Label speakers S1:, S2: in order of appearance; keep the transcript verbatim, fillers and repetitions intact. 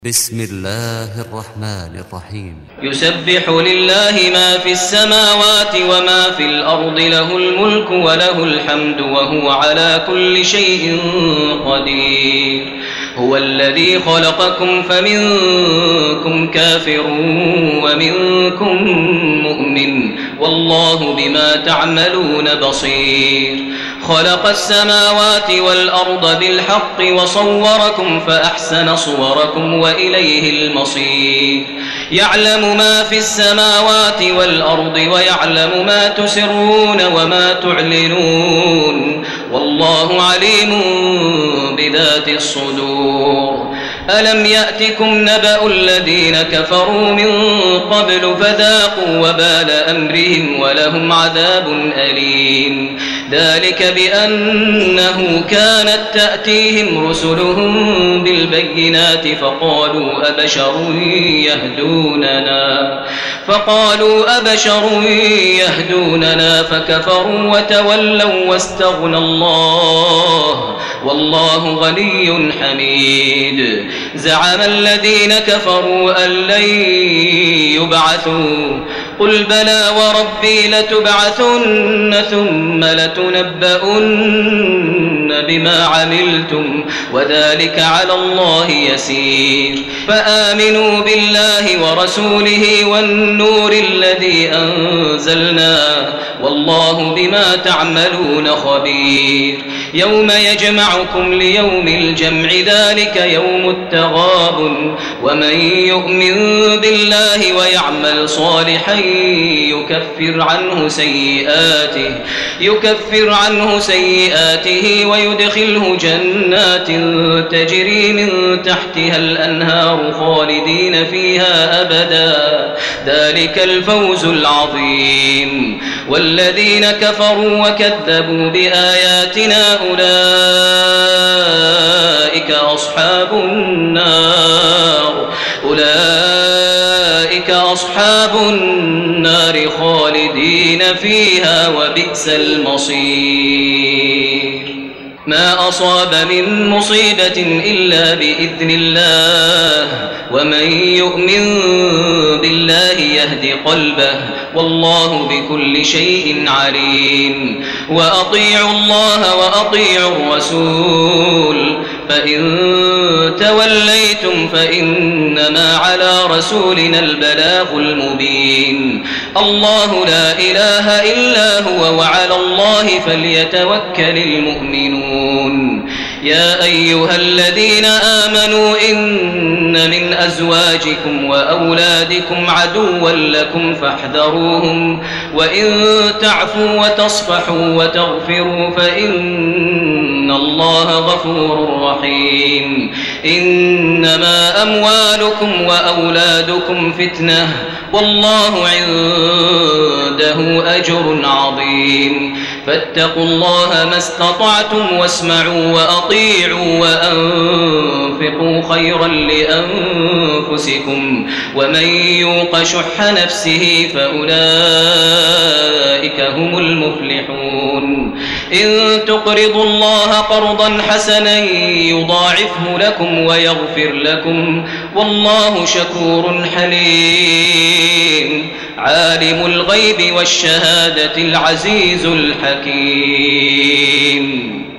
S1: بسم الله الرحمن الرحيم.
S2: يسبح لله ما في السماوات وما في الأرض، له الملك وله الحمد وهو على كل شيء قدير. هو الذي خلقكم فمنكم كافر ومنكم مؤمن، والله بما تعملون بصير. خلق السماوات والأرض بالحق وصوركم فأحسن صوركم وإليه المصير. يعلم ما في السماوات والأرض ويعلم ما تسرون وما تعلنون، والله عليم بذات الصدور. ألم يأتكم نبأ الذين كفروا من قبل فذاقوا وبال أمرهم ولهم عذاب أليم. ذلك بأنه كانت تأتيهم رسلهم بالبينات فقالوا أبشر يهدوننا فقالوا أبشر يهدوننا فكفروا وتولوا واستغنى الله، والله غني حميد. زعم الذين كفروا أن لن يبعثوا، قل بلى وربي لتبعثن ثم لتنبؤن بما عملتم وذلك على الله يسير. فآمنوا بالله ورسوله والنور الذي أنزلنا، والله بما تعملون خبير. يوم يجمعكم ليوم الجمع، ذلك يوم التغابن. ومن يؤمن بالله ويعمل صالحا يكفر عنه سيئاته يكفر عنه سيئاته ويدخله جنات تجري من تحتها الأنهار خالدين فيها أبدا، ذلك الفوز العظيم. والذين كفروا وكذبوا بآياتنا أولئك أصحاب النار أولئك أصحاب النار خالدين فيها وبئس المصير. ما أصاب من مصيبة إلا بإذن الله، ومن يؤمن بالله يهد قلبه، والله بكل شيء عليم. وأطيعوا الله وأطيعوا الرسول، فإن توليتم فإنما على رسولنا البلاغ المبين. الله لا إله إلا هو وعلى الله فليتوكل المؤمنون. يا أيها الذين آمنوا إن من أزواجكم وأولادكم عدوا لكم فاحذروهم، وإن تعفوا وتصفحوا وتغفروا فإن الله غفور رحيم. إنما أموالكم وأولادكم فتنة، والله عنده أجر عظيم. فاتقوا الله ما استطعتم واسمعوا وأطيعوا وأنفقوا خيرا لأنفسكم، ومن يوق شح نفسه فأولئك هم المفلحون. إن تقرضوا الله قرضا حسنا يضاعفه لكم ويغفر لكم، والله شكور حليم. عالم الغيب والشهادة العزيز الحكيم.